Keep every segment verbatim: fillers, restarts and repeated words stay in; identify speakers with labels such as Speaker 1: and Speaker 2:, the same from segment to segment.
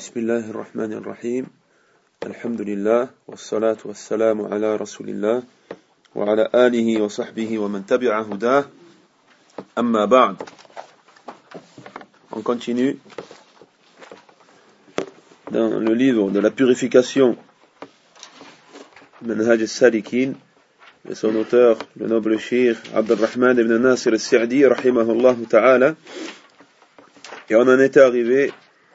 Speaker 1: بسم الله الرحمن الرحيم الحمد لله والصلاة والسلام على رسول الله وعلى آله وصحبه ومن تبع هداه أما بعد. On continue dans le livre de la purification Manhaj al-Salikin de son auteur, le noble cheikh Abdurrahman ibn Nasir al-Sa'di rahimahullah ta'ala, et on en était arrivé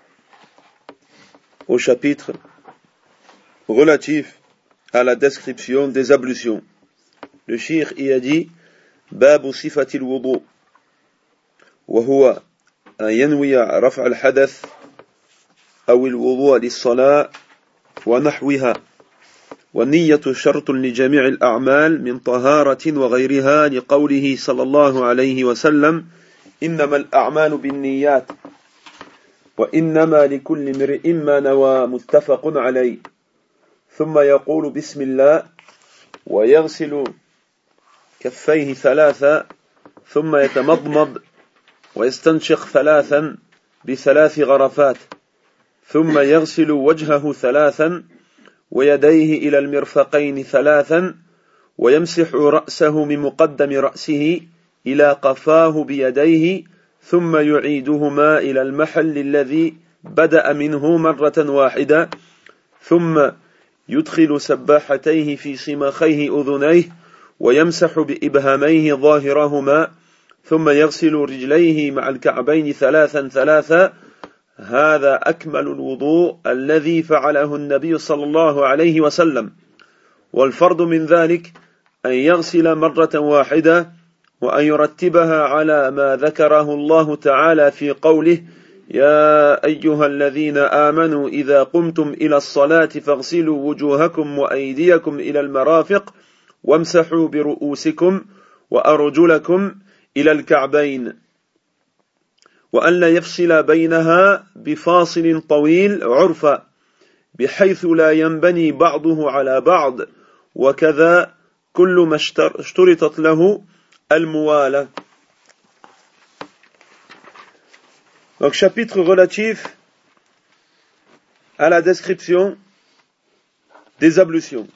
Speaker 1: au chapitre relatif à la description des ablutions. Le cheikh y a dit باب صفة الوضوء وهو أن ينوي رفع الحدث أو الوضوء للصلاة ونحوها، والنية شرط لجميع الأعمال من طهارة وغيرها، لقوله صلى الله عليه وسلم إنما الأعمال بالنيات وإنما لكل امرئ ما نوى، متفق عليه. ثم يقول بسم الله ويغسل كفيه ثلاثا ثم يتمضمض ويستنشق ثلاثا بثلاث غرفات، ثم يغسل وجهه ثلاثا ويديه إلى المرفقين ثلاثا، ويمسح رأسه من مقدم رأسه إلى قفاه بيديه، ثم يعيدهما إلى المحل الذي بدأ منه مرة واحدة، ثم يدخل سباحتيه في صماخيه أذنيه ويمسح بإبهاميه ظاهرهما، ثم يغسل رجليه مع الكعبين ثلاثا ثلاثا. هذا أكمل الوضوء الذي فعله النبي صلى الله عليه وسلم، والفرض من ذلك أن يغسل مرة واحدة وأن يرتبها على ما ذكره الله تعالى في قوله يا أيها الذين آمنوا إذا قمتم إلى الصلاة فاغسلوا وجوهكم وأيديكم إلى المرافق وامسحوا برؤوسكم وأرجلكم إلى الكعبين، وأن لا يفصل بينها بفاصل طويل عرفا بحيث لا ينبني بعضه على بعض، وكذا كل ما اشترطت له الموالة. Donc chapitre relatif à la description des ablutions.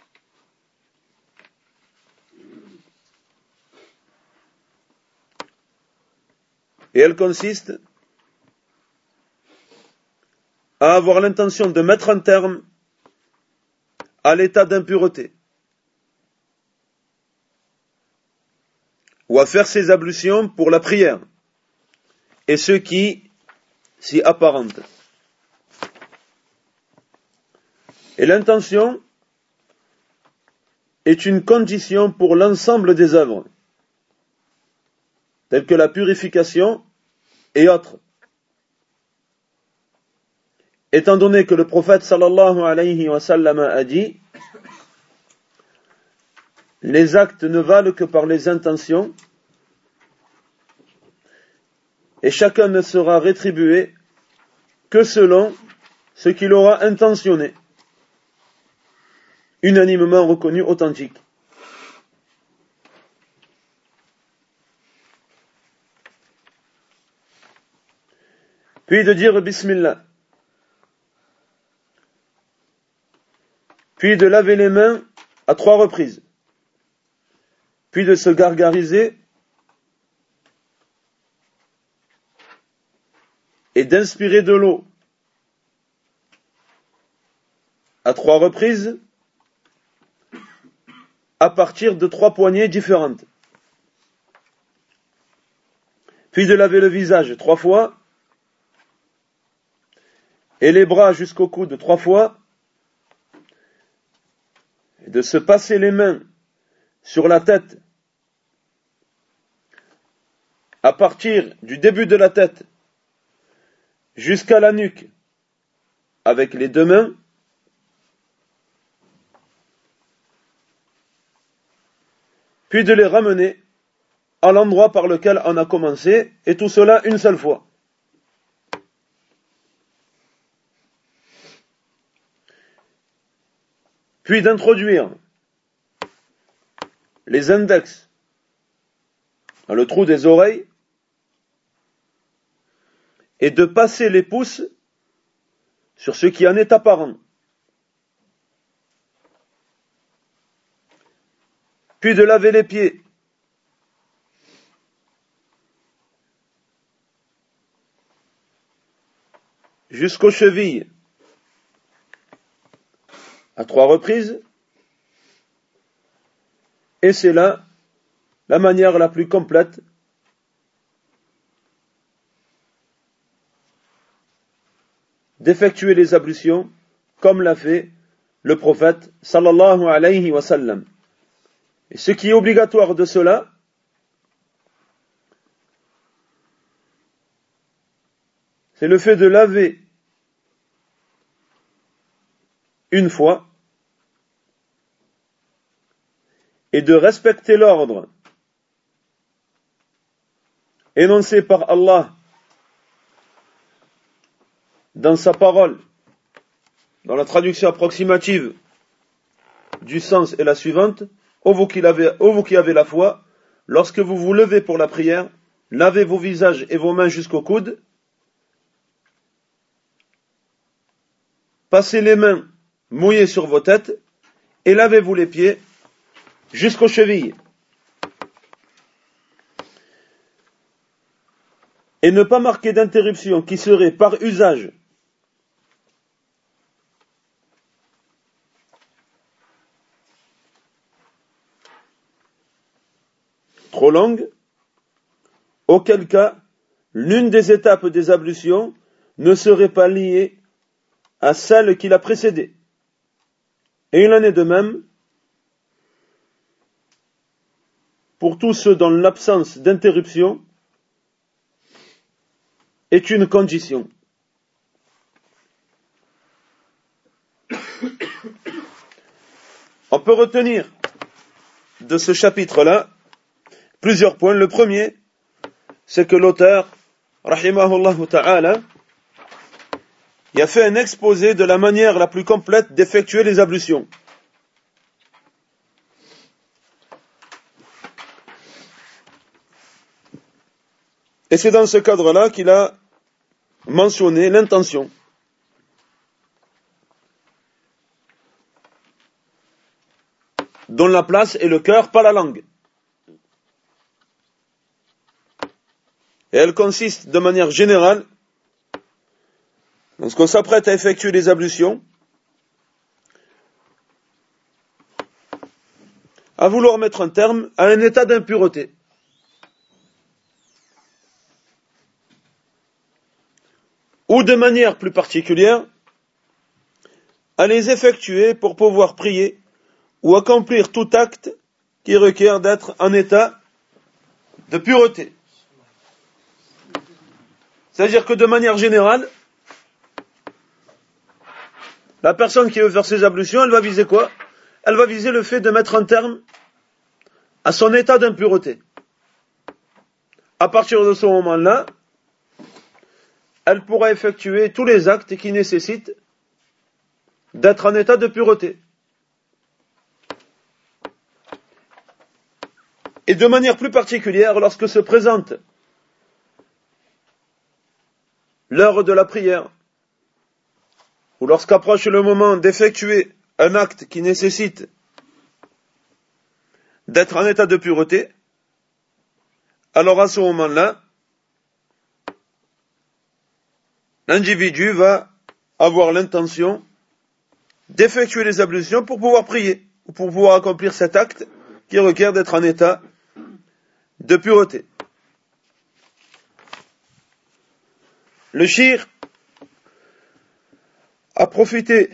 Speaker 1: Et elle consiste à avoir l'intention de mettre un terme à l'état d'impureté, ou à faire ses ablutions pour la prière et ce qui s'y apparente. Et l'intention est une condition pour l'ensemble des œuvres, telles que la purification et autres. Étant donné que le prophète sallallahu alayhi wa sallam a dit les actes ne valent que par les intentions, et chacun ne sera rétribué que selon ce qu'il aura intentionné, unanimement reconnu authentique. Puis de dire Bismillah, puis de laver les mains à trois reprises, puis de se gargariser et d'inspirer de l'eau à trois reprises à partir de trois poignées différentes, puis de laver le visage trois fois et les bras jusqu'au coude trois fois, et de se passer les mains sur la tête à partir du début de la tête jusqu'à la nuque avec les deux mains, puis de les ramener à l'endroit par lequel on a commencé, et tout cela une seule fois. Puis d'introduire les index dans le trou des oreilles et de passer les pouces sur ce qui en est apparent. Puis de laver les pieds. Jusqu'aux chevilles. À trois reprises. Et c'est là la manière la plus complète d'effectuer les ablutions, comme l'a fait le prophète sallallahu alayhi wa sallam. Et ce qui est obligatoire de cela, c'est le fait de laver une fois et de respecter l'ordre énoncé par Allah dans sa parole, dans la traduction approximative du sens est la suivante: ô vous qui avez, ô vous qui avez la foi, lorsque vous vous levez pour la prière, lavez vos visages et vos mains jusqu'au coude, passez les mains mouillées sur vos têtes et lavez-vous les pieds jusqu'aux chevilles. Et ne pas marquer d'interruption qui serait par usage trop longue, auquel cas l'une des étapes des ablutions ne serait pas liée à celle qui l'a précédée. Et il en est de même pour tous ceux dont l'absence d'interruption est une condition. On peut retenir de ce chapitre-là plusieurs points. Le premier, c'est que l'auteur, rahimahullah ta'ala, il a fait un exposé de la manière la plus complète d'effectuer les ablutions. Et c'est dans ce cadre-là qu'il a mentionné l'intention. Dont la place est le cœur, pas la langue. Et elle consiste de manière générale, lorsqu'on s'apprête à effectuer les ablutions, à vouloir mettre un terme à un état d'impureté. Ou de manière plus particulière, à les effectuer pour pouvoir prier ou accomplir tout acte qui requiert d'être en état de pureté. C'est-à-dire que de manière générale, la personne qui veut faire ses ablutions, elle va viser quoi? Elle va viser le fait de mettre un terme à son état d'impureté. À partir de ce moment-là, elle pourra effectuer tous les actes qui nécessitent d'être en état de pureté. Et de manière plus particulière, lorsque se présente l'heure de la prière, ou lorsqu'approche le moment d'effectuer un acte qui nécessite d'être en état de pureté, alors à ce moment-là, l'individu va avoir l'intention d'effectuer les ablutions pour pouvoir prier, ou pour pouvoir accomplir cet acte qui requiert d'être en état de pureté. Le shir a profité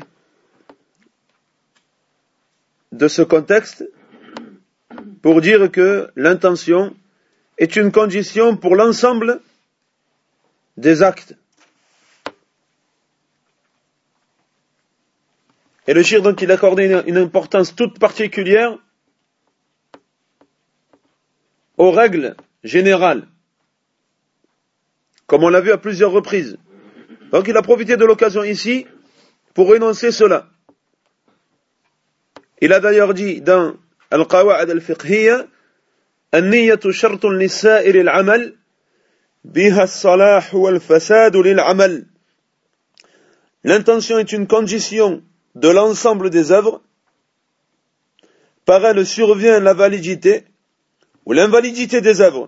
Speaker 1: de ce contexte pour dire que l'intention est une condition pour l'ensemble des actes. Et le shir, donc, il accordait une, une importance toute particulière aux règles générales, comme on l'a vu à plusieurs reprises. Donc il a profité de l'occasion ici pour énoncer cela. Il a d'ailleurs dit dans Al-Qawa'id al-Fiqhiyya: An-niyyatu shartun lis-sa'iri al-'amal biha as-salah wal-fasad lil-'amal. l'intention est une condition de l'ensemble des œuvres. Par elle survient la validité ou l'invalidité des œuvres.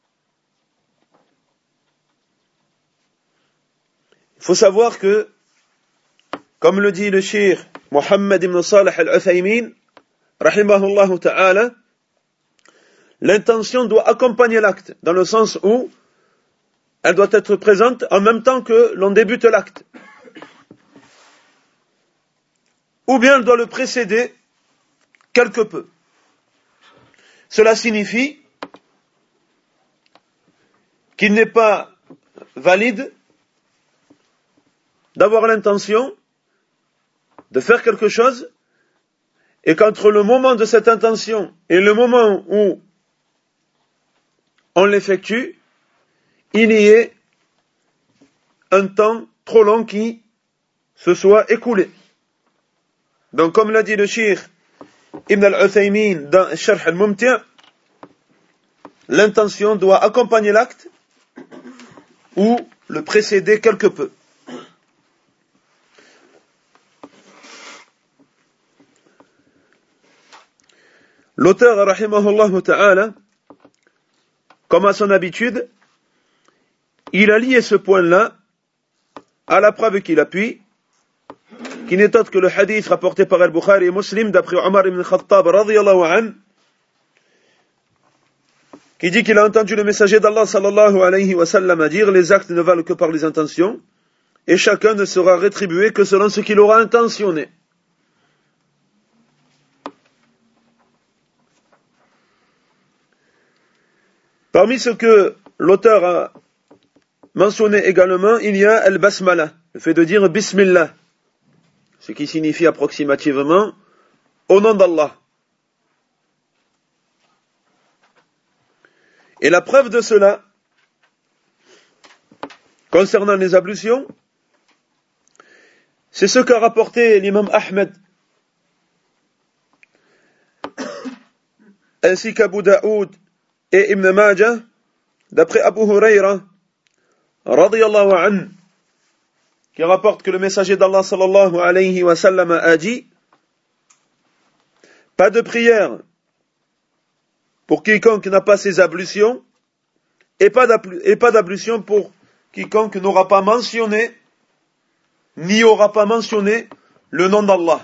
Speaker 1: Il faut savoir que, comme le dit le cheikh Mohammed ibn Salih al-Uthaymin, rahimahullah ta'ala, l'intention doit accompagner l'acte, dans le sens où elle doit être présente en même temps que l'on débute l'acte. Ou bien elle doit le précéder quelque peu. Cela signifie qu'il n'est pas valide d'avoir l'intention de faire quelque chose et qu'entre le moment de cette intention et le moment où on l'effectue, il y ait un temps trop long qui se soit écoulé. Donc comme l'a dit le cheikh Ibn al-Uthaymin dans Sharh al-Mumti', l'intention doit accompagner l'acte ou le précéder quelque peu. L'auteur, rahimahullah ta'ala, comme à son habitude, il a lié ce point-là à la preuve qu'il appuie, qui n'est autre que le hadith rapporté par Al-Bukhari et Muslim d'après Omar ibn Khattab radiyallahu anhu, qui dit qu'il a entendu le messager d'Allah sallallahu alayhi wa sallam dire: les actes ne valent que par les intentions, et chacun ne sera rétribué que selon ce qu'il aura intentionné. Parmi ce que l'auteur a mentionné également, il y a al-basmala, le fait de dire bismillah, ce qui signifie approximativement au nom d'Allah. Et la preuve de cela, concernant les ablutions, c'est ce qu'a rapporté l'imam Ahmed, ainsi qu'Abu Daoud et Ibn Majah, d'après Abu Huraira, radiyallahu anhu, qui rapporte que le messager d'Allah sallallahu alayhi wa sallam a dit: pas de prière pour quiconque n'a pas ses ablutions, et pas d'ablution pour quiconque n'aura pas mentionné, ni aura pas mentionné le nom d'Allah.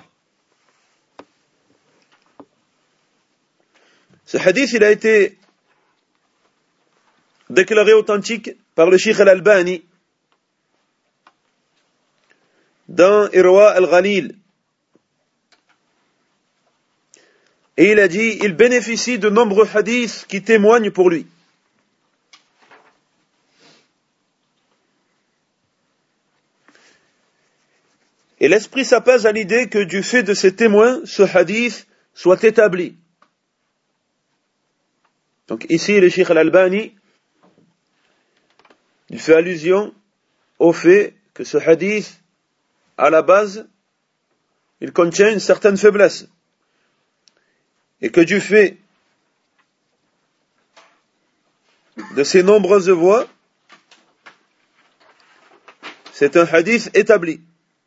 Speaker 1: Ce hadith, il a été déclaré authentique par le Cheikh Al-Albani dans Irwa al-Ghalil. Et il a dit, il bénéficie de nombreux hadiths qui témoignent pour lui. Et l'esprit s'apaise à l'idée que du fait de ces témoins, ce hadith soit établi. Donc ici, le Cheikh Al-Albani, il fait allusion au fait que ce hadith, à la base, il contient une certaine faiblesse. Et que du fait de ces nombreuses voies, c'est un hadith établi.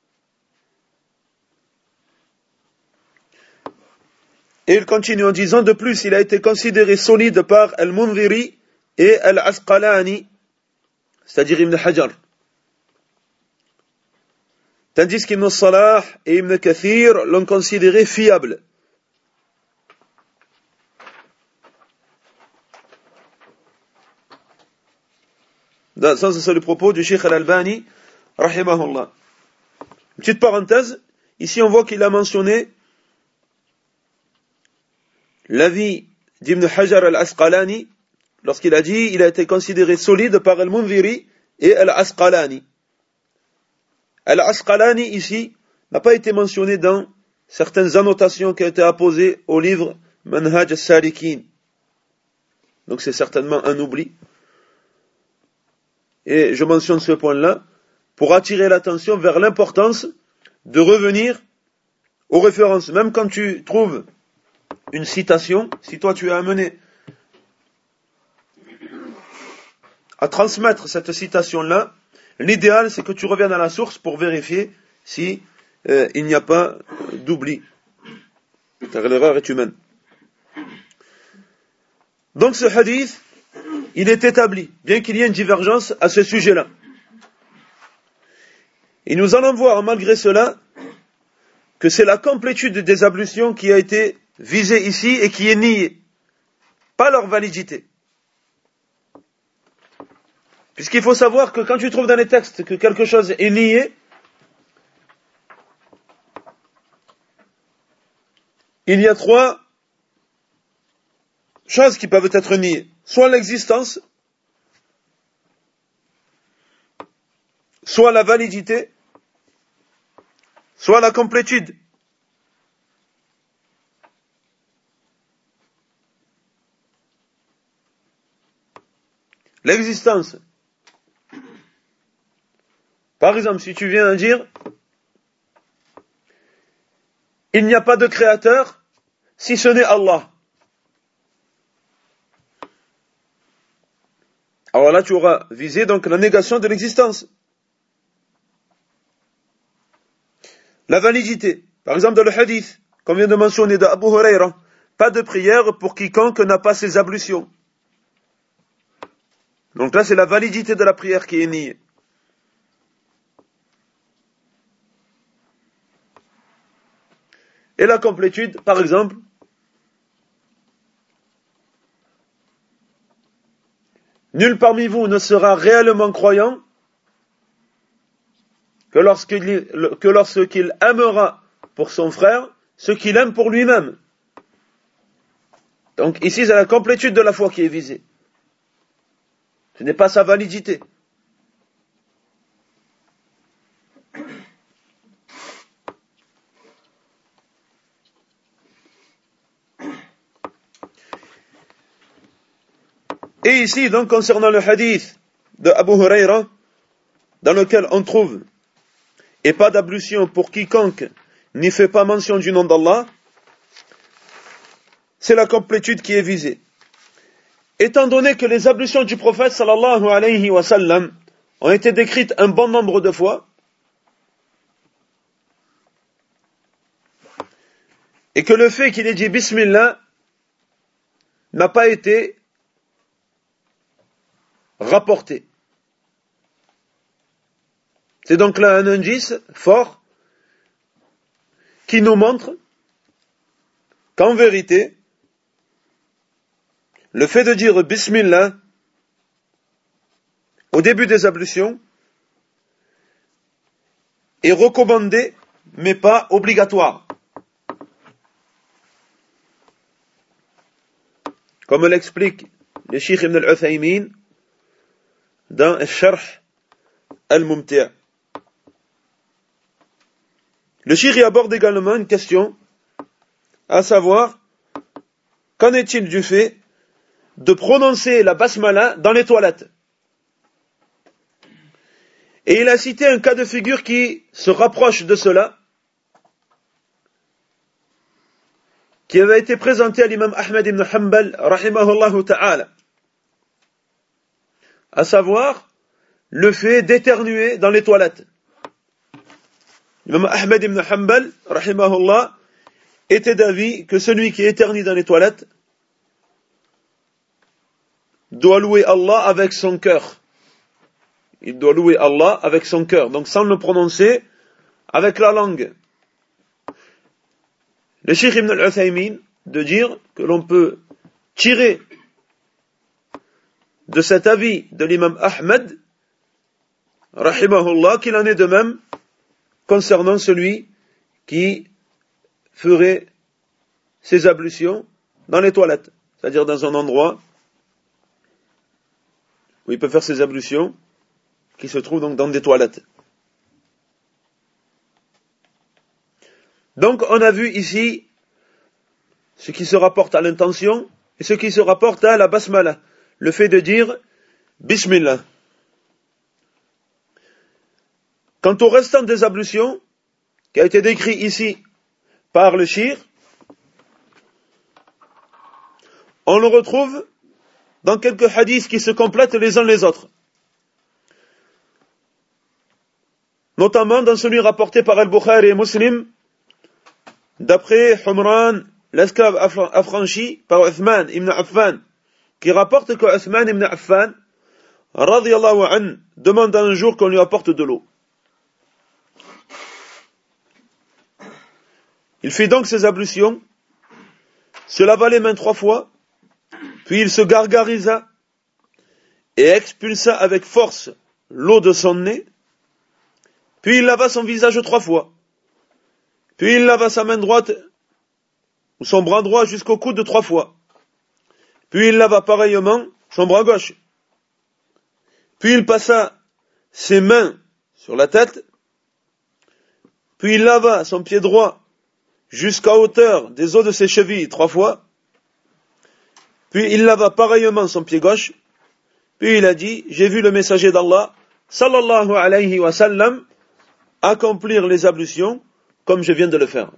Speaker 1: Et il continue en disant, de plus, il a été considéré solide par Al-Mundhiri et Al-Asqalani, c'est-à-dire Ibn Hajar. Tandis qu'Ibn Salah et Ibn Kathir l'ont considéré fiable. Ça, c'est le propos du Cheikh Al-Albani, rahimahullah. Une petite parenthèse, ici on voit qu'il a mentionné l'avis d'Ibn Hajar al-Asqalani, lorsqu'il a dit il a été considéré solide par Al-Mundhiri et Al-Asqalani. Al-Asqalani, ici, n'a pas été mentionné dans certaines annotations qui ont été apposées au livre Manhaj al-Salikin. Donc c'est certainement un oubli. Et je mentionne ce point-là pour attirer l'attention vers l'importance de revenir aux références. Même quand tu trouves une citation, si toi tu es amené à transmettre cette citation-là, l'idéal c'est que tu reviennes à la source pour vérifier si euh, il n'y a pas d'oubli, car l'erreur est humaine. Donc ce hadith, il est établi, bien qu'il y ait une divergence à ce sujet-là. Et nous allons voir malgré cela que c'est la complétude des ablutions qui a été visée ici et qui est niée, pas leur validité. Puisqu'il faut savoir que quand tu trouves dans les textes que quelque chose est nié, il y a trois choses qui peuvent être niées. Soit l'existence, soit la validité, soit la complétude. L'existence. Par exemple, si tu viens à dire il n'y a pas de créateur si ce n'est Allah. Alors là, tu auras visé donc la négation de l'existence. La validité. Par exemple, dans le hadith, qu'on vient de mentionner d'Abu Huraira, pas de prière pour quiconque n'a pas ses ablutions. Donc là, c'est la validité de la prière qui est niée. Et la complétude, par exemple, nul parmi vous ne sera réellement croyant que lorsqu'il, que lorsqu'il aimera pour son frère ce qu'il aime pour lui-même. Donc ici, c'est la complétude de la foi qui est visée. Ce n'est pas sa validité. Et ici, donc, concernant le hadith de Abu Huraira, dans lequel on trouve « et pas d'ablution pour quiconque n'y fait pas mention du nom d'Allah », c'est la complétude qui est visée. Étant donné que les ablutions du prophète sallallahu alayhi wa sallam ont été décrites un bon nombre de fois, et que le fait qu'il ait dit Bismillah n'a pas été rapporté. C'est donc là un indice fort qui nous montre qu'en vérité, le fait de dire Bismillah au début des ablutions est recommandé mais pas obligatoire. Comme l'explique le Cheikh Ibn al-Uthaymin dans Al-Sharh al-Mumti'. Le Cheikh y aborde également une question, à savoir, qu'en est-il du fait de prononcer la basmala dans les toilettes? Et il a cité un cas de figure qui se rapproche de cela, qui avait été présenté à l'imam Ahmed ibn Hanbal, rahimahullah ta'ala, à savoir le fait d'éternuer dans les toilettes. L'imam Ahmed ibn Hanbal, rahimahullah, était d'avis que celui qui éternue dans les toilettes doit louer Allah avec son cœur. Il doit louer Allah avec son cœur, donc sans le prononcer avec la langue. Le Cheikh Ibn al-Uthaymin de dire que l'on peut tirer de cet avis de l'imam Ahmed, rahimahullah, qu'il en est de même concernant celui qui ferait ses ablutions dans les toilettes, c'est-à-dire dans un endroit où il peut faire ses ablutions, qui se trouve donc dans des toilettes. Donc on a vu ici ce qui se rapporte à l'intention et ce qui se rapporte à la basmala, le fait de dire Bismillah. Quant au restant des ablutions, qui a été décrit ici par le shir, on le retrouve dans quelques hadiths qui se complètent les uns les autres. notamment dans celui rapporté par Al-Bukhari et Muslim, d'après Humran, l'esclave affranchi par Uthman ibn Affan, qui rapporte que Uthman ibn Affan, radiyallahu an, demande un jour qu'on lui apporte de l'eau. Il fit donc ses ablutions, se lava les mains trois fois, puis il se gargarisa et expulsa avec force l'eau de son nez, puis il lava son visage trois fois, puis il lava sa main droite ou son bras droit jusqu'au coude trois fois, puis il lava pareillement son bras gauche, puis il passa ses mains sur la tête, puis il lava son pied droit jusqu'à hauteur des os de ses chevilles trois fois, puis il lava pareillement son pied gauche, puis il a dit, j'ai vu le messager d'Allah, sallallahu alayhi wa sallam, accomplir les ablutions comme je viens de le faire.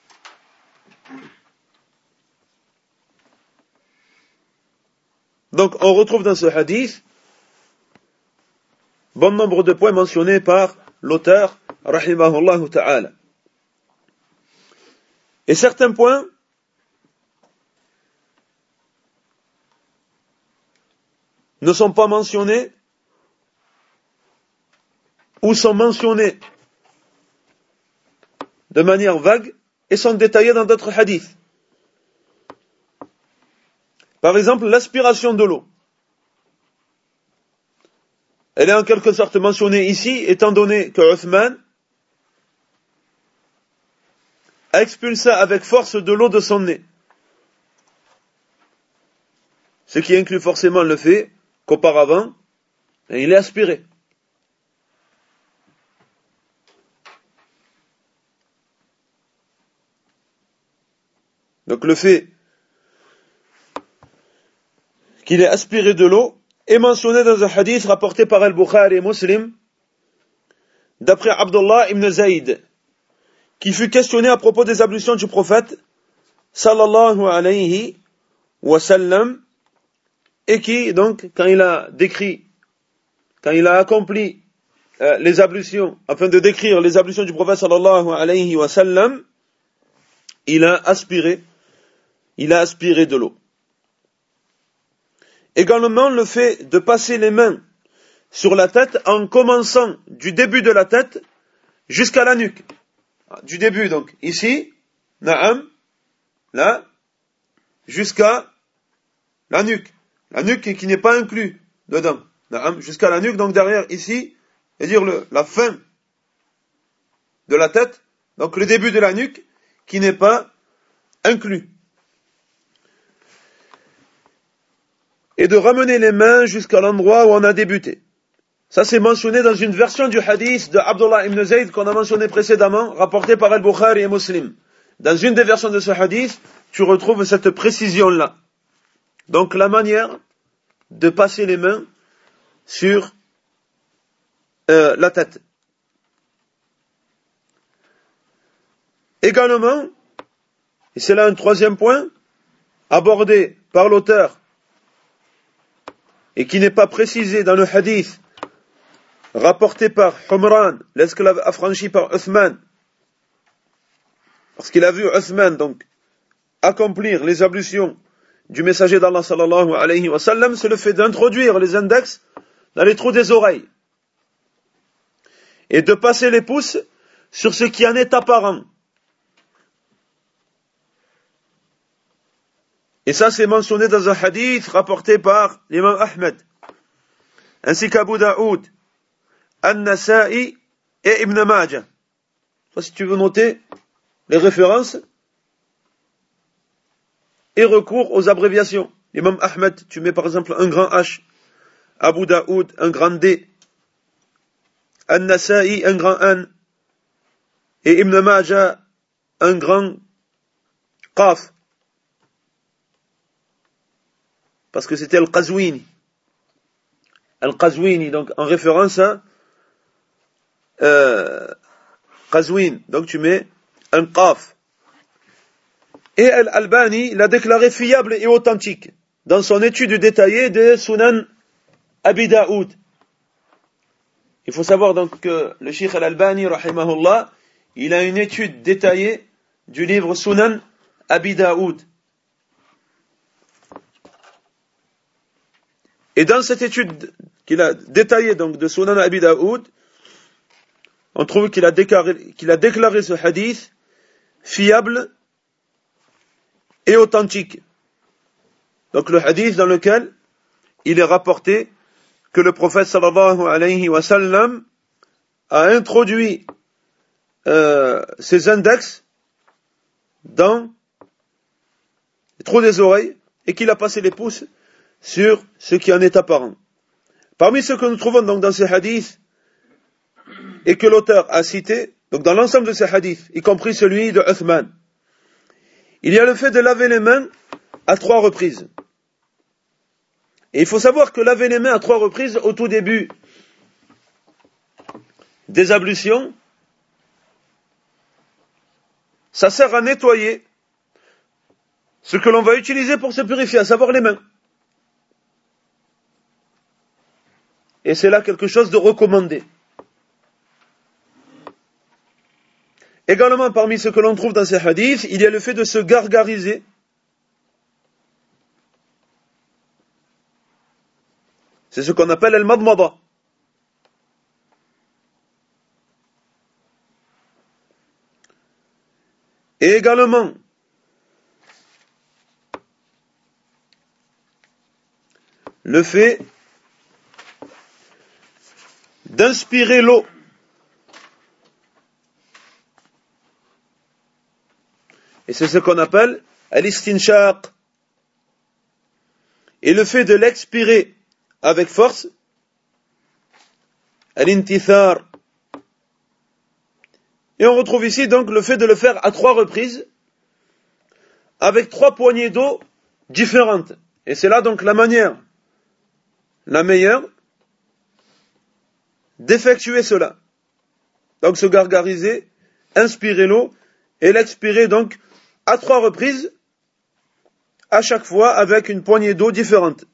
Speaker 1: Donc on retrouve dans ce hadith bon nombre de points mentionnés par l'auteur, rahimahullah ta'ala. Et certains points ne sont pas mentionnés ou sont mentionnés de manière vague et sont détaillés dans d'autres hadiths. Par exemple, l'aspiration de l'eau. Elle est en quelque sorte mentionnée ici, étant donné que Uthman expulsa avec force de l'eau de son nez. Ce qui inclut forcément le fait qu'auparavant, il est aspiré. Donc le fait qu'il ait aspiré de l'eau est mentionné dans un hadith rapporté par Al-Bukhari et Muslim, d'après Abdullah ibn Zayd, qui fut questionné à propos des ablutions du prophète, sallallahu alayhi wa sallam, et qui, donc, quand il a décrit, quand il a accompli euh, les ablutions, afin de décrire les ablutions du prophète, sallallahu alayhi wa sallam, il a aspiré, il a aspiré de l'eau. Également, le fait de passer les mains sur la tête en commençant du début de la tête jusqu'à la nuque. Du début, donc, ici, na'am, là, jusqu'à la nuque. La nuque qui n'est pas inclus dedans. Na'am, jusqu'à la nuque, donc derrière, ici, c'est-à-dire le, la fin de la tête, donc le début de la nuque, qui n'est pas inclus. Et de ramener les mains jusqu'à l'endroit où on a débuté. Ça c'est mentionné dans une version du hadith de Abdullah ibn Zayd qu'on a mentionné précédemment, rapporté par Al-Bukhari et Muslim. Dans une des versions de ce hadith, tu retrouves cette précision-là. Donc la manière de passer les mains sur euh, la tête. Également, et c'est là un troisième point, abordé par l'auteur, et qui n'est pas précisé dans le hadith rapporté par Humran, l'esclave affranchi par Uthman, parce qu'il a vu Uthman donc accomplir les ablutions du messager d'Allah sallallahu alayhi wa sallam, c'est le fait d'introduire les index dans les trous des oreilles et de passer les pouces sur ce qui en est apparent. Et ça, c'est mentionné dans un hadith rapporté par l'imam Ahmed, ainsi qu'Abu Daoud, An-Nasa'i et Ibn Majah. Ça, si tu veux noter les références et recours aux abréviations. L'imam Ahmed, tu mets par exemple un grand H, Abu Daoud, un grand D, An-Nasa'i, un grand N, et Ibn Majah, un grand Qaf. Parce que c'était Al-Qazwini. Al-Qazwini, donc en référence à euh, Qazwin. Donc tu mets un Qaf. Et Al-Albani l'a déclaré fiable et authentique dans son étude détaillée de Sunan Abi Daoud. Il faut savoir donc que le Cheikh Al-Albani, rahimahullah, il a une étude détaillée du livre Sunan Abi Daoud. Et dans cette étude qu'il a détaillée donc de Sunan Abi Daoud, on trouve qu'il a déclaré, qu'il a déclaré ce hadith fiable et authentique. Donc le hadith dans lequel il est rapporté que le prophète sallallahu alayhi wa sallam a introduit euh, ses index dans les trous des oreilles et qu'il a passé les pouces sur ce qui en est apparent. Parmi ceux que nous trouvons donc dans ces hadiths et que l'auteur a cité, donc dans l'ensemble de ces hadiths, y compris celui de Uthman, il y a le fait de laver les mains à trois reprises. Et il faut savoir que laver les mains à trois reprises au tout début des ablutions, ça sert à nettoyer ce que l'on va utiliser pour se purifier, à savoir les mains. Et c'est là quelque chose de recommandé. Également, parmi ce que l'on trouve dans ces hadiths, il y a le fait de se gargariser. C'est ce qu'on appelle al-madmada. Et également, le fait d'inspirer l'eau. Et c'est ce qu'on appelle al-istinshaq. Et le fait de l'expirer avec force, al-intithar. Et on retrouve ici donc le fait de le faire à trois reprises, avec trois poignées d'eau différentes. Et c'est là donc la manière, la meilleure, d'effectuer cela. Donc se gargariser, inspirer l'eau, et l'expirer donc à trois reprises, à chaque fois avec une poignée d'eau différente.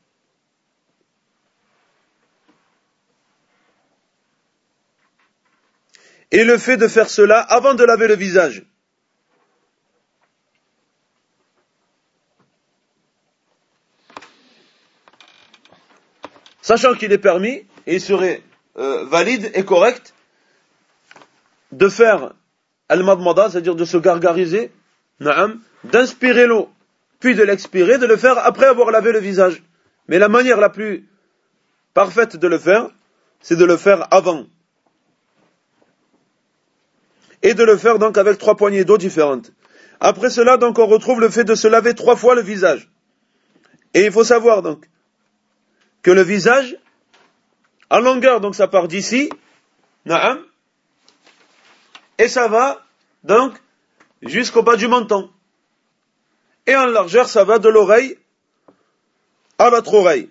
Speaker 1: Et le fait de faire cela avant de laver le visage. Sachant qu'il est permis, et il serait euh, valide et correct, de faire al-madmada, c'est-à-dire de se gargariser, na'am, d'inspirer l'eau, puis de l'expirer, de le faire après avoir lavé le visage. Mais la manière la plus parfaite de le faire, c'est de le faire avant. Et de le faire donc avec trois poignées d'eau différentes. Après cela, donc, on retrouve le fait de se laver trois fois le visage. Et il faut savoir donc que le visage, en longueur, donc ça part d'ici, na'am, et ça va donc jusqu'au bas du menton. Et en largeur, ça va de l'oreille à l'autre oreille.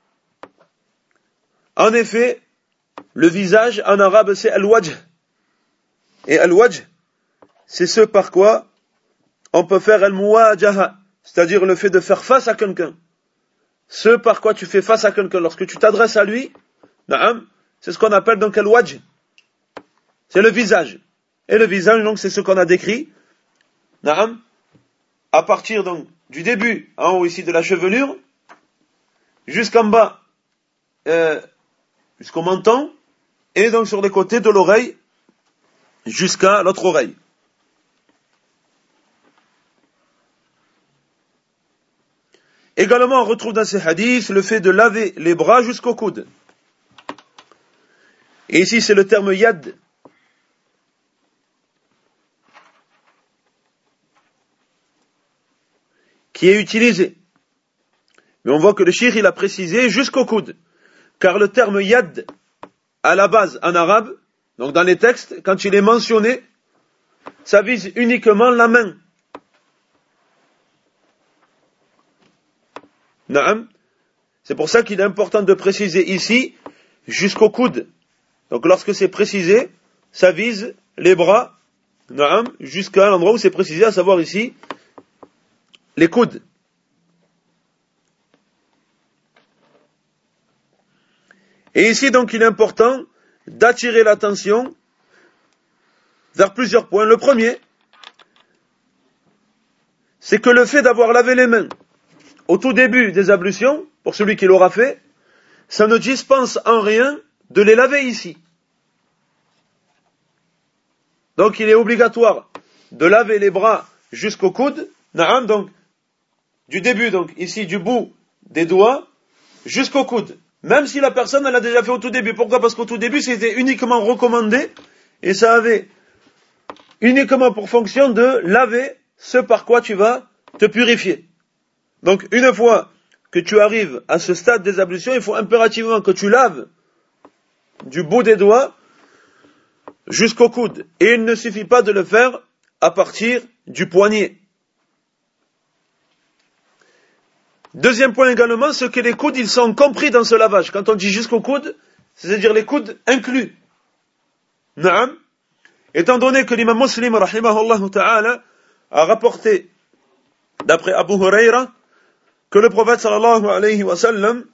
Speaker 1: En effet, le visage en arabe c'est al-wajh. Et al-wajh, c'est ce par quoi on peut faire al-muwajaha, c'est-à-dire le fait de faire face à quelqu'un. Ce par quoi tu fais face à quelqu'un, lorsque tu t'adresses à lui, na'am, c'est ce qu'on appelle donc al-wajh. C'est le visage. Et le visage, donc, c'est ce qu'on a décrit, na'am, à partir donc du début, en haut ici de la chevelure, jusqu'en bas, euh, jusqu'au menton, et donc sur les côtés de l'oreille, jusqu'à l'autre oreille. Également, on retrouve dans ces hadiths le fait de laver les bras jusqu'au coude. Et ici, c'est le terme yad. Qui est utilisé. Mais on voit que le cheikh, il a précisé jusqu'au coude. Car le terme yad, à la base, en arabe, donc dans les textes, quand il est mentionné, ça vise uniquement la main. Naam. C'est pour ça qu'il est important de préciser ici, jusqu'au coude. Donc lorsque c'est précisé, ça vise les bras, naam, jusqu'à l'endroit où c'est précisé, à savoir ici, les coudes. Et ici donc il est important d'attirer l'attention vers plusieurs points. Le premier, c'est que le fait d'avoir lavé les mains au tout début des ablutions, pour celui qui l'aura fait, ça ne dispense en rien de les laver ici. Donc il est obligatoire de laver les bras jusqu'au coude, na'am, donc du début, donc ici du bout des doigts jusqu'au coude. Même si la personne elle l'a déjà fait au tout début. Pourquoi? Parce qu'au tout début c'était uniquement recommandé et ça avait uniquement pour fonction de laver ce par quoi tu vas te purifier. Donc une fois que tu arrives à ce stade des ablutions, il faut impérativement que tu laves du bout des doigts jusqu'au coude. Et il ne suffit pas de le faire à partir du poignet. Deuxième point également, c'est que les coudes, ils sont compris dans ce lavage. Quand on dit jusqu'au coude, c'est-à-dire les coudes inclus. Naam. Étant donné que l'imam Muslim, rahimahullah ta'ala, a rapporté, d'après Abu Huraira, que le prophète sallallahu alayhi wa sallam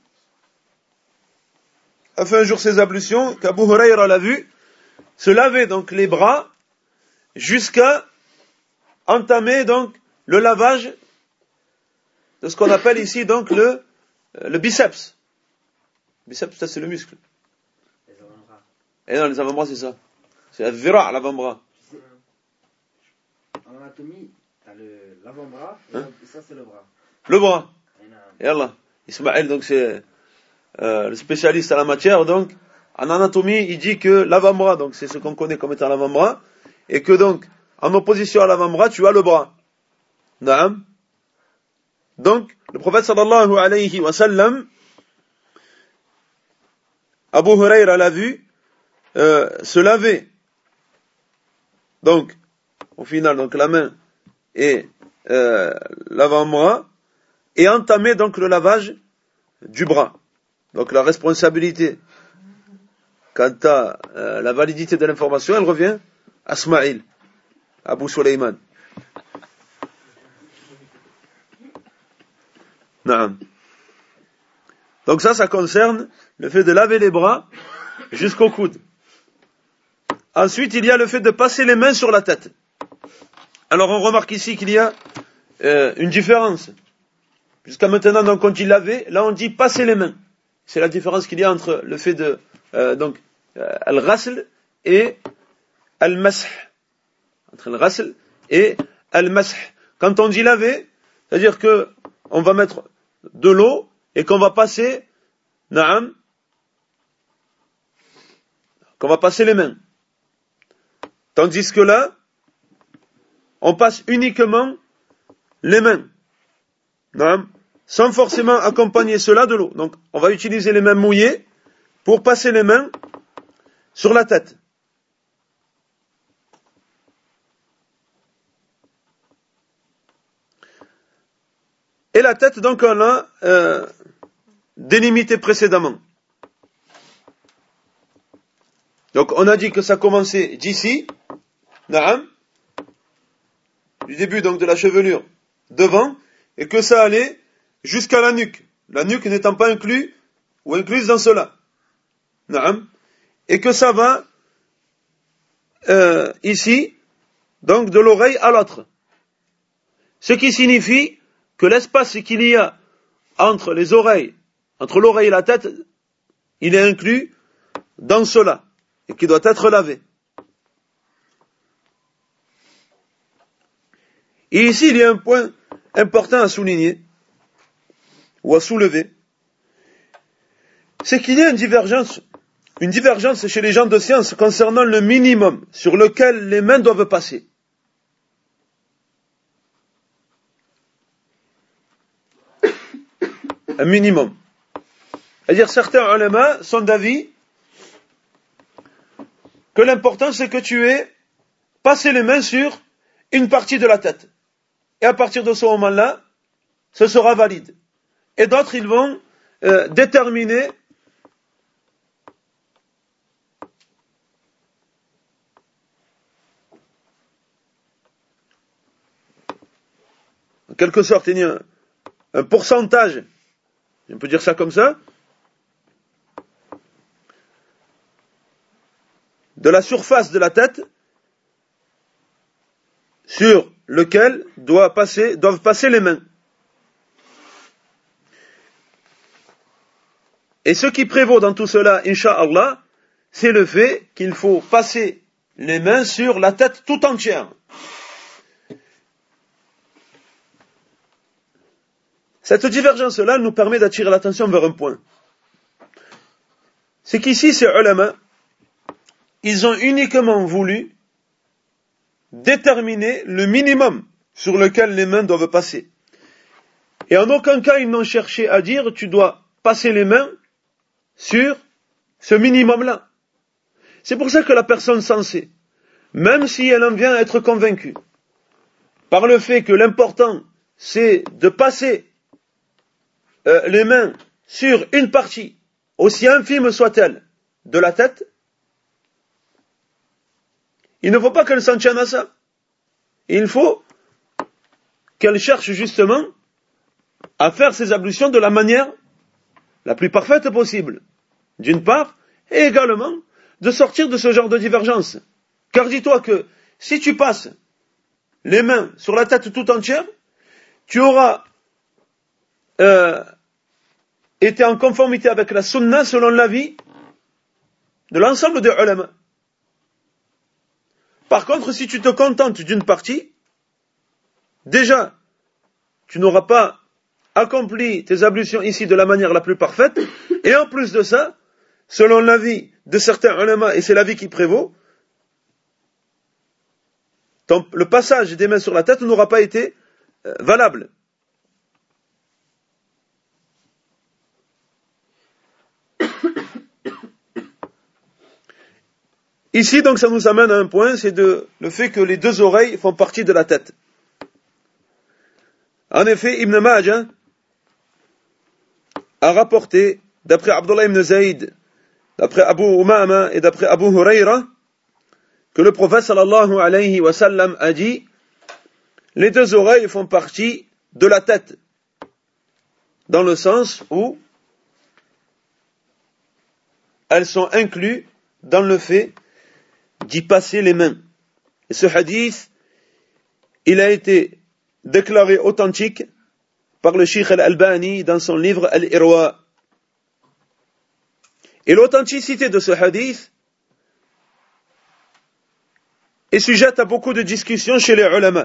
Speaker 1: a fait un jour ses ablutions, qu'Abu Huraira l'a vu, se laver donc les bras jusqu'à entamer donc le lavage de ce qu'on appelle ici donc le, le biceps. Le biceps, ça c'est le muscle.
Speaker 2: Les avant-bras.
Speaker 1: Et non, les avant-bras c'est ça. C'est la vira, l'avant-bras.
Speaker 2: En anatomie, t'as le, l'avant-bras, et,
Speaker 1: Hein?
Speaker 2: et ça c'est le bras.
Speaker 1: Le bras.
Speaker 2: Et
Speaker 1: Et Allah. Ismaël, donc c'est euh, le spécialiste à la matière, donc en anatomie, il dit que l'avant-bras, donc c'est ce qu'on connaît comme étant l'avant-bras, et que donc, en opposition à l'avant-bras, tu as le bras. Naam. Donc, le prophète sallallahu alayhi wa sallam, Abu Huraira l'a vu, euh, se laver. Donc, au final, donc la main et euh, l'avant-bras, et entamer donc le lavage du bras. Donc la responsabilité quant à euh, la validité de l'information, elle revient à Ismaïl, Abu Sulaiman. Naam. Donc ça, ça concerne le fait de laver les bras jusqu'au coude. Ensuite, il y a le fait de passer les mains sur la tête. Alors on remarque ici qu'il y a euh, une différence. Jusqu'à maintenant, donc, quand il lavait, là on dit passer les mains. C'est la différence qu'il y a entre le fait de euh, donc euh, al-ghasl et al-mash. Entre al-ghasl et al-mash. Quand on dit laver, c'est-à-dire que on va mettre de l'eau et qu'on va passer, na'am, qu'on va passer les mains. Tandis que là, on passe uniquement les mains. Na'am, sans forcément accompagner cela de l'eau. Donc, on va utiliser les mains mouillées pour passer les mains sur la tête. Et la tête, donc, on l'a euh, délimitée précédemment. Donc, on a dit que ça commençait d'ici, na'am, du début donc de la chevelure devant, et que ça allait jusqu'à la nuque. La nuque n'étant pas inclus ou incluse dans cela. Na'am. Et que ça va euh, ici, donc de l'oreille à l'autre. Ce qui signifie que l'espace qu'il y a entre les oreilles, entre l'oreille et la tête, il est inclus dans cela, et qui doit être lavé. Et ici, il y a un point important à souligner, ou à soulever, c'est qu'il y a une divergence, une divergence chez les gens de science concernant le minimum sur lequel les mains doivent passer. Un minimum. C'est-à-dire, certains ulama sont d'avis que l'important c'est que tu aies passé les mains sur une partie de la tête. Et à partir de ce moment-là, ce sera valide. Et d'autres, ils vont euh, déterminer en quelque sorte, il y a un, un pourcentage, on peut dire ça comme ça, de la surface de la tête sur lequel doit passer, doivent passer les mains. Et ce qui prévaut dans tout cela, Inch'Allah, c'est le fait qu'il faut passer les mains sur la tête tout entière. Cette divergence-là nous permet d'attirer l'attention vers un point. C'est qu'ici, ces ulama, ils ont uniquement voulu déterminer le minimum sur lequel les mains doivent passer. Et en aucun cas, ils n'ont cherché à dire, tu dois passer les mains sur ce minimum-là. C'est pour ça que la personne sensée, même si elle en vient à être convaincue, par le fait que l'important, c'est de passer euh, les mains sur une partie, aussi infime soit-elle, de la tête, il ne faut pas qu'elle s'en tienne à ça. Il faut qu'elle cherche justement à faire ses ablutions de la manière la plus parfaite possible, d'une part, et également de sortir de ce genre de divergence. Car dis-toi que si tu passes les mains sur la tête tout entière, tu auras euh, été en conformité avec la sunna selon l'avis de l'ensemble des ulama. Par contre, si tu te contentes d'une partie, déjà, tu n'auras pas accompli tes ablutions ici de la manière la plus parfaite, et en plus de ça, selon l'avis de certains ulama, et c'est l'avis qui prévaut, ton, le passage des mains sur la tête n'aura pas été euh, valable. Ici, donc, ça nous amène à un point, c'est de, le fait que les deux oreilles font partie de la tête. En effet, Ibn Majah a rapporté, d'après Abdullah ibn Zayd, d'après Abu Umama et d'après Abu Huraira, que le prophète sallallahu alayhi wa sallam a dit, les deux oreilles font partie de la tête, dans le sens où elles sont incluses dans le fait d'y passer les mains. Et ce hadith, il a été déclaré authentique par le Cheikh Al-Albani dans son livre Al-Irwa. Et l'authenticité de ce hadith est sujette à beaucoup de discussions chez les ulama.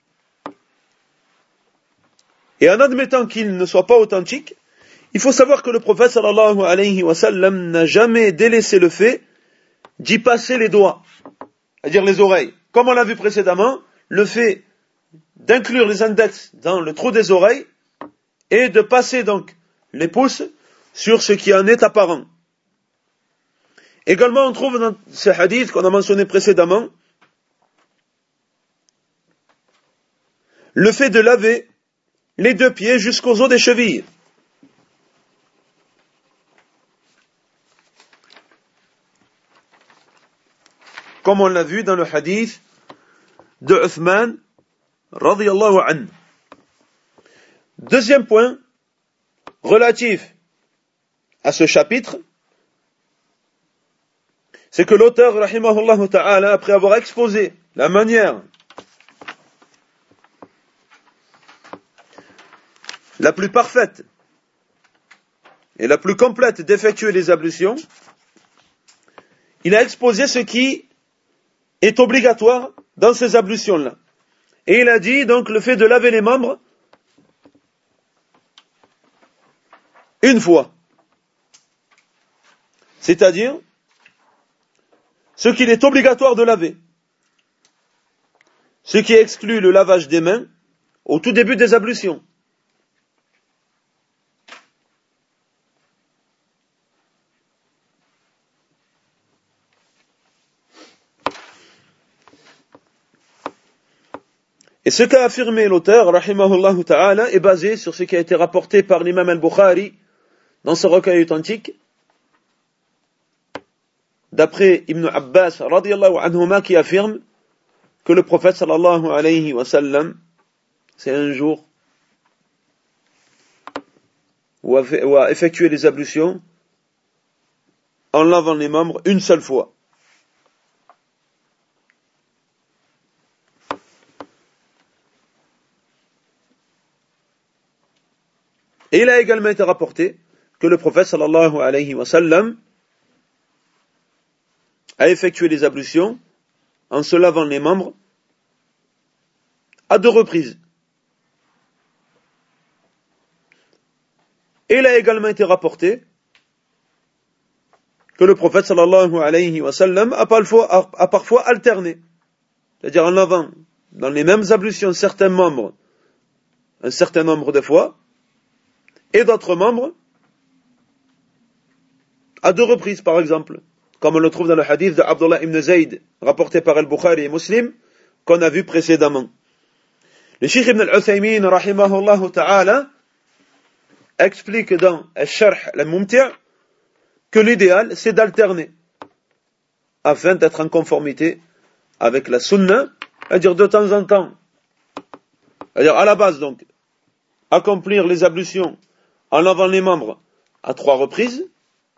Speaker 1: Et en admettant qu'il ne soit pas authentique, il faut savoir que le prophète sallallahu alayhi wa sallam n'a jamais délaissé le fait d'y passer les doigts, c'est-à-dire les oreilles. Comme on l'a vu précédemment, le fait d'inclure les index dans le trou des oreilles et de passer donc les pouces sur ce qui en est apparent. Également, on trouve dans ce hadith qu'on a mentionné précédemment le fait de laver les deux pieds jusqu'aux os des chevilles. Comme on l'a vu dans le hadith de Uthman radiyallahu anhu. Deuxième point relatif à ce chapitre, c'est que l'auteur rahimahullah ta'ala, après avoir exposé la manière la plus parfaite et la plus complète d'effectuer les ablutions, il a exposé ce qui est obligatoire dans ces ablutions-là. Et il a dit donc le fait de laver les membres une fois. C'est-à-dire ce qu'il est obligatoire de laver. Ce qui exclut le lavage des mains au tout début des ablutions. Et ce qu'a affirmé l'auteur, rahimahullah ta'ala, est basé sur ce qui a été rapporté par l'imam al-Bukhari dans ce recueil authentique, d'après Ibn Abbas, radiyallahu anhuma, qui affirme que le prophète sallallahu alayhi wa sallam, c'est un jour où a effectué les ablutions en lavant les membres une seule fois. Et il a également été rapporté que le prophète sallallahu alayhi wa sallam a effectué les ablutions en se lavant les membres à deux reprises. Et il a également été rapporté que le prophète sallallahu alayhi wa sallam a parfois, a, a parfois alterné, c'est-à-dire en lavant dans les mêmes ablutions certains membres un certain nombre de fois et d'autres membres à deux reprises par exemple, comme on le trouve dans le hadith de Abdullah ibn Zayd rapporté par Al-Bukhari et Muslim qu'on a vu précédemment. Le Cheikh Ibn Al-Uthaymin rahimahullah ta'ala explique dans Al-Sharh al-Mumti' que l'idéal c'est d'alterner afin d'être en conformité avec la sunna, c'est-à-dire de temps en temps, c'est-à-dire à la base donc, accomplir les ablutions en lavant les membres à trois reprises,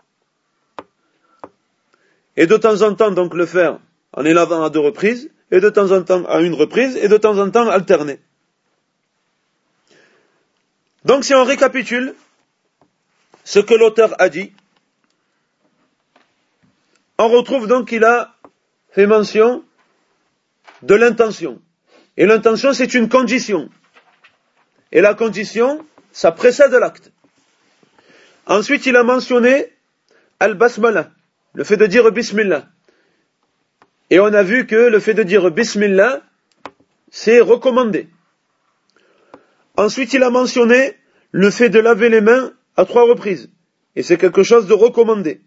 Speaker 1: et de temps en temps donc le faire en les lavant à deux reprises, et de temps en temps à une reprise, et de temps en temps alterner. Donc si on récapitule ce que l'auteur a dit, on retrouve donc qu'il a fait mention de l'intention. Et l'intention, c'est une condition. Et la condition, ça précède l'acte. Ensuite, il a mentionné al-basmala, le fait de dire bismillah. Et on a vu que le fait de dire bismillah, c'est recommandé. Ensuite, il a mentionné le fait de laver les mains à trois reprises. Et c'est quelque chose de recommandé.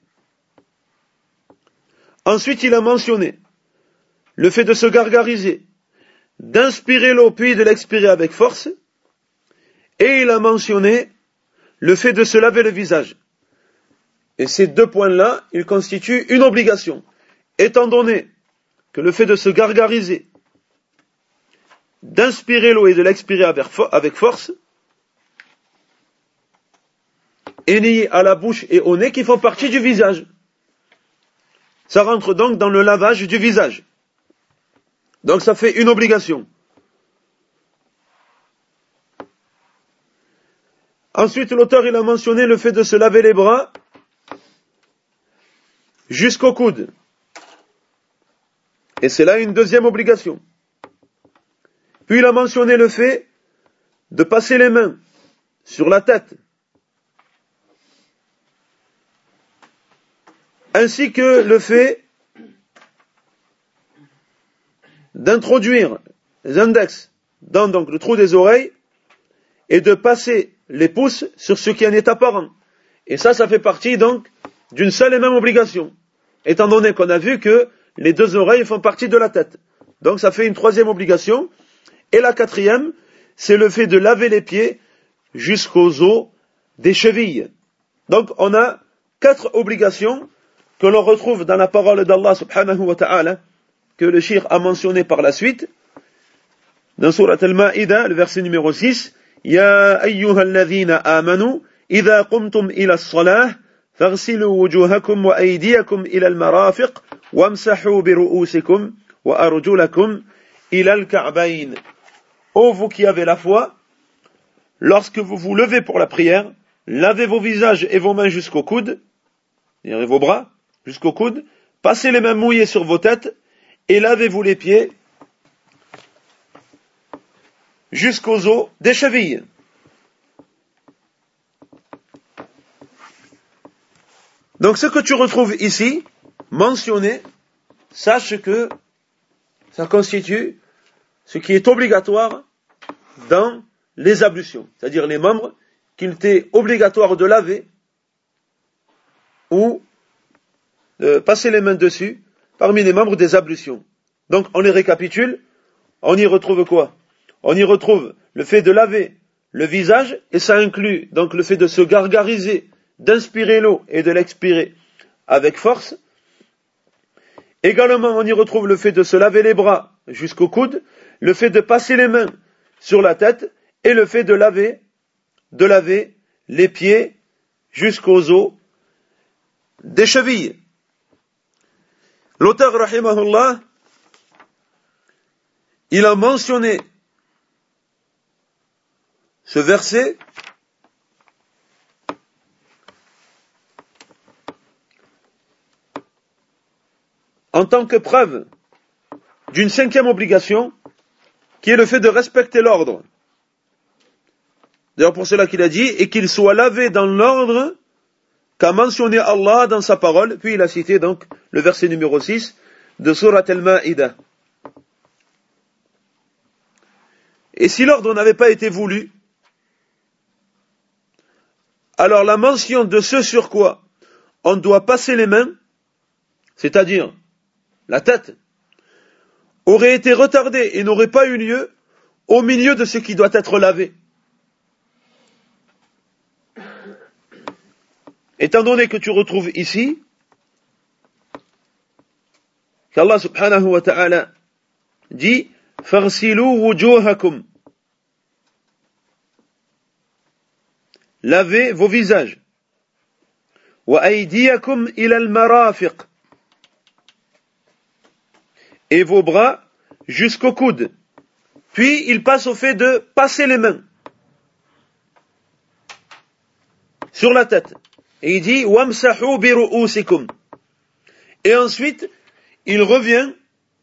Speaker 1: Ensuite, il a mentionné le fait de se gargariser, d'inspirer l'eau puis de l'expirer avec force. Et il a mentionné le fait de se laver le visage. Et ces deux points-là, ils constituent une obligation. Étant donné que le fait de se gargariser, d'inspirer l'eau et de l'expirer avec force, est lié à la bouche et au nez qui font partie du visage. Ça rentre donc dans le lavage du visage. Donc ça fait une obligation. Ensuite, l'auteur il a mentionné le fait de se laver les bras jusqu'au coude. Et c'est là une deuxième obligation. Puis il a mentionné le fait de passer les mains sur la tête, ainsi que le fait d'introduire les index dans donc le trou des oreilles et de passer les pouces sur ce qui en est apparent. Et ça, ça fait partie donc d'une seule et même obligation, étant donné qu'on a vu que les deux oreilles font partie de la tête. Donc ça fait une troisième obligation. Et la quatrième, c'est le fait de laver les pieds jusqu'aux os des chevilles. Donc on a quatre obligations que l'on retrouve dans la parole d'Allah subhanahu wa ta'ala, que le cheikh a mentionné par la suite, dans Surat Al-Ma'ida, le verset numéro six, Ya ayyuhal ladhina amanu, idha qumtum ila as-salah, faghsilu wujuhakum wa aydiyakum ila al-marafiq, wamsahu bi ru'usikum wa arjulakum ila al-ka'bayn. Ô vous qui avez la foi, lorsque vous vous levez pour la prière, lavez vos visages et vos mains jusqu'au coude, et vos bras jusqu'au coude, passez les mains mouillées sur vos têtes, et lavez-vous les pieds jusqu'aux os des chevilles. Donc ce que tu retrouves ici, mentionné, sache que ça constitue ce qui est obligatoire dans les ablutions, c'est-à-dire les membres qu'il t'est obligatoire de laver ou de passer les mains dessus parmi les membres des ablutions. Donc on les récapitule, on y retrouve quoi? On y retrouve le fait de laver le visage, et ça inclut donc le fait de se gargariser, d'inspirer l'eau et de l'expirer avec force. Également, on y retrouve le fait de se laver les bras jusqu'au coude, le fait de passer les mains sur la tête, et le fait de laver, de laver les pieds jusqu'aux os des chevilles. L'auteur, rahimahullah, il a mentionné ce verset en tant que preuve d'une cinquième obligation, qui est le fait de respecter l'ordre. D'ailleurs, pour cela qu'il a dit, et qu'il soit lavé dans l'ordre qu'a mentionné Allah dans sa parole, puis il a cité donc le verset numéro six de Surat Al-Ma'idah. Et si l'ordre n'avait pas été voulu, alors la mention de ce sur quoi on doit passer les mains, c'est-à-dire la tête, aurait été retardée et n'aurait pas eu lieu au milieu de ce qui doit être lavé. Étant donné que tu retrouves ici qu'Allah subhanahu wa ta'ala dit « Farsilu wujuhakum » lavez vos visages. Wa aydiyakum ila al-marafiq, et vos bras jusqu'au coude. Puis il passe au fait de passer les mains sur la tête. Et il dit wamsahu bi ru'usikum. Et ensuite, il revient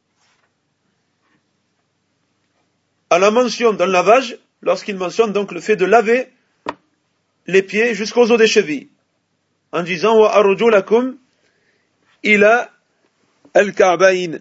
Speaker 1: à la mention d'un lavage, lorsqu'il mentionne donc le fait de laver les pieds jusqu'aux os des chevilles, en disant wa arjulakum ila al-ka'bayn.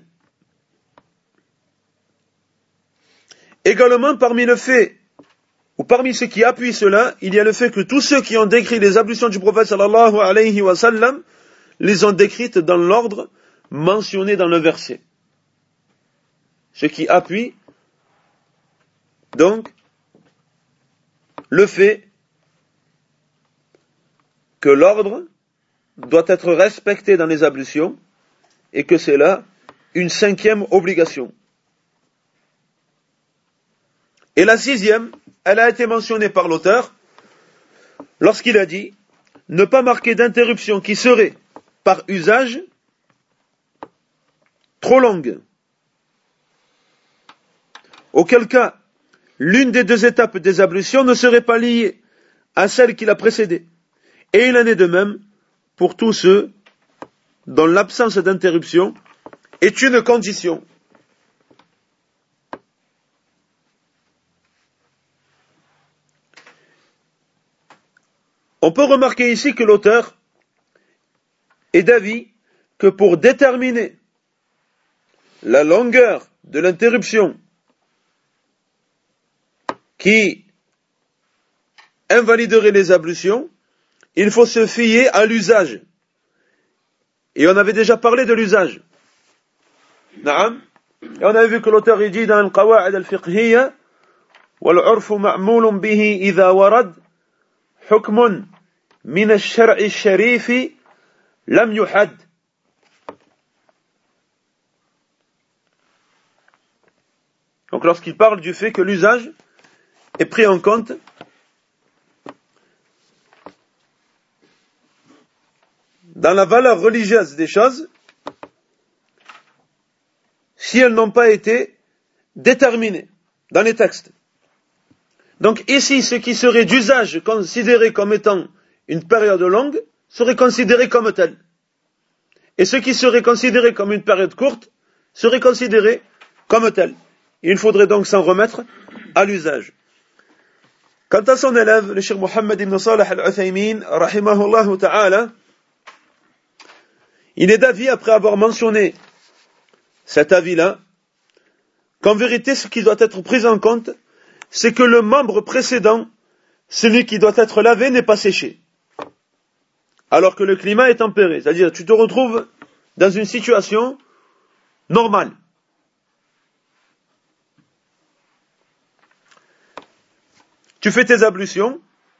Speaker 1: Également, parmi le fait, ou parmi ceux qui appuient cela, il y a le fait que tous ceux qui ont décrit les ablutions du prophète sallallahu alayhi wa sallam les ont décrites dans l'ordre mentionné dans le verset. Ce qui appuie donc le fait que l'ordre doit être respecté dans les ablutions et que c'est là une cinquième obligation. Et la sixième, elle a été mentionnée par l'auteur lorsqu'il a dit ne pas marquer d'interruption qui serait, par usage, trop longue. Auquel cas, l'une des deux étapes des ablutions ne serait pas liée à celle qui l'a précédée. Et il en est de même pour tous ceux dont l'absence d'interruption est une condition. On peut remarquer ici que l'auteur est d'avis que pour déterminer la longueur de l'interruption qui invaliderait les ablutions, il faut se fier à l'usage. Et on avait déjà parlé de l'usage. Naam. Et on avait vu que l'auteur il dit dans le Qawa'id al-Fiqhiyya wal-'urfu ma'moulun bihi idha warad hukmun min ash-shar'i ash-sharifi lam yuhad. Donc lorsqu'il parle du fait que l'usage est pris en compte dans la valeur religieuse des choses, si elles n'ont pas été déterminées dans les textes. Donc ici, ce qui serait d'usage considéré comme étant une période longue, serait considéré comme tel. Et ce qui serait considéré comme une période courte, serait considéré comme tel. Il faudrait donc s'en remettre à l'usage. Quant à son élève, le Cheikh Mohammed ibn Salih al-Uthaymin, rahimahullah ta'ala, il est d'avis, après avoir mentionné cet avis-là, qu'en vérité, ce qui doit être pris en compte, c'est que le membre précédent, celui qui doit être lavé, n'est pas séché. Alors que le climat est tempéré. C'est-à-dire, tu te retrouves dans une situation normale. Tu fais tes ablutions.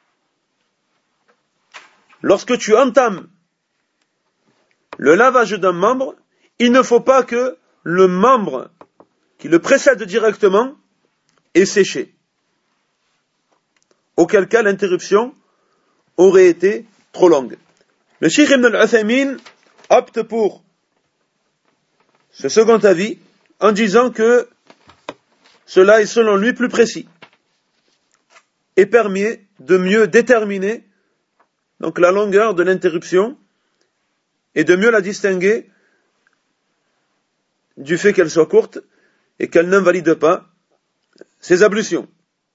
Speaker 1: Lorsque tu entames le lavage d'un membre, il ne faut pas que le membre qui le précède directement est séché. Auquel cas l'interruption aurait été trop longue. Le Cheikh Ibn al-Uthaymin opte pour ce second avis en disant que cela est selon lui plus précis et permet de mieux déterminer donc la longueur de l'interruption et de mieux la distinguer du fait qu'elle soit courte et qu'elle n'invalide pas ses ablutions.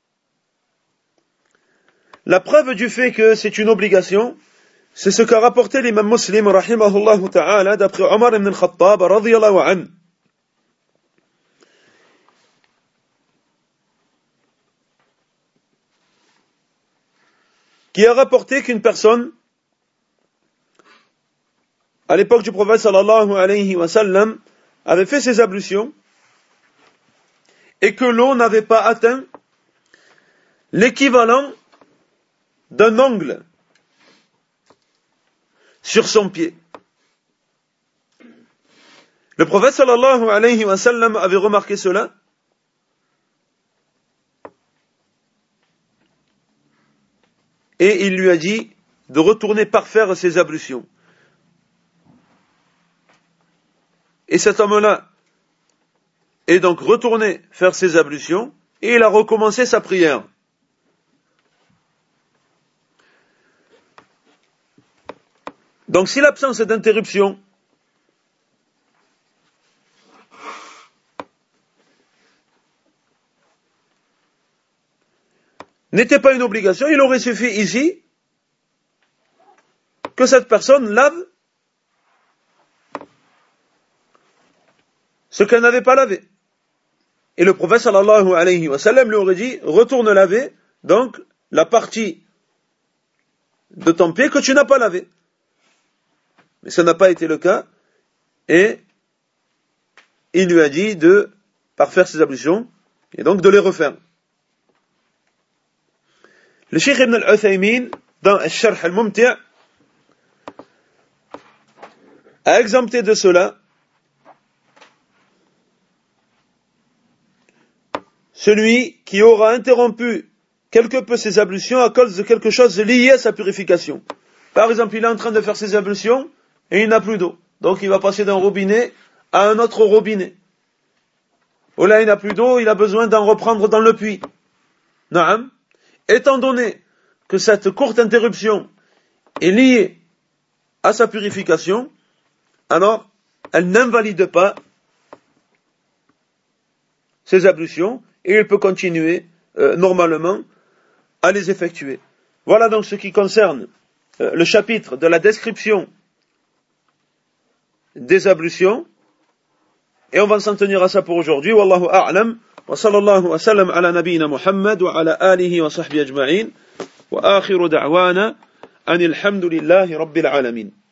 Speaker 1: La preuve du fait que c'est une obligation, c'est ce qu'a rapporté l'imam Muslim, rahimahullah ta'ala, d'après Omar ibn al-Khattab, radiyallahu anhu. Qui a rapporté qu'une personne, à l'époque du prophète sallallahu alayhi wa sallam, avait fait ses ablutions et que l'eau n'avait pas atteint l'équivalent d'un ongle sur son pied. Le prophète sallallahu alayhi wa sallam avait remarqué cela et il lui a dit de retourner parfaire ses ablutions. Et cet homme-là est donc retourné faire ses ablutions et il a recommencé sa prière. Donc si l'absence d'interruption n'était pas une obligation, il aurait suffi ici que cette personne lave ce qu'elle n'avait pas lavé. Et le prophète sallallahu alayhi wa sallam lui aurait dit, retourne laver donc la partie de ton pied que tu n'as pas lavé. Mais ça n'a pas été le cas, et il lui a dit de parfaire ses ablutions, et donc de les refaire. Le Cheikh Ibn al-Uthaymin, dans Al-Sharh al-Mumti', a exempté de cela celui qui aura interrompu quelque peu ses ablutions à cause de quelque chose lié à sa purification. Par exemple, il est en train de faire ses ablutions, et il n'a plus d'eau. Donc il va passer d'un robinet à un autre robinet. Ou là il n'a plus d'eau, il a besoin d'en reprendre dans le puits. Naam. Étant donné que cette courte interruption est liée à sa purification, alors elle n'invalide pas ses ablutions et il peut continuer euh, normalement à les effectuer. Voilà donc ce qui concerne euh, le chapitre de la description des ablutions, et on va s'en tenir à ça pour aujourd'hui. Wallahu a'lam, wa sallallahu wa sallam ala nabiyyina Muhammad wa ala alihi wa sahbihi ajma'in, wa akhiru da'wana anil hamdulillahi rabbil alamin.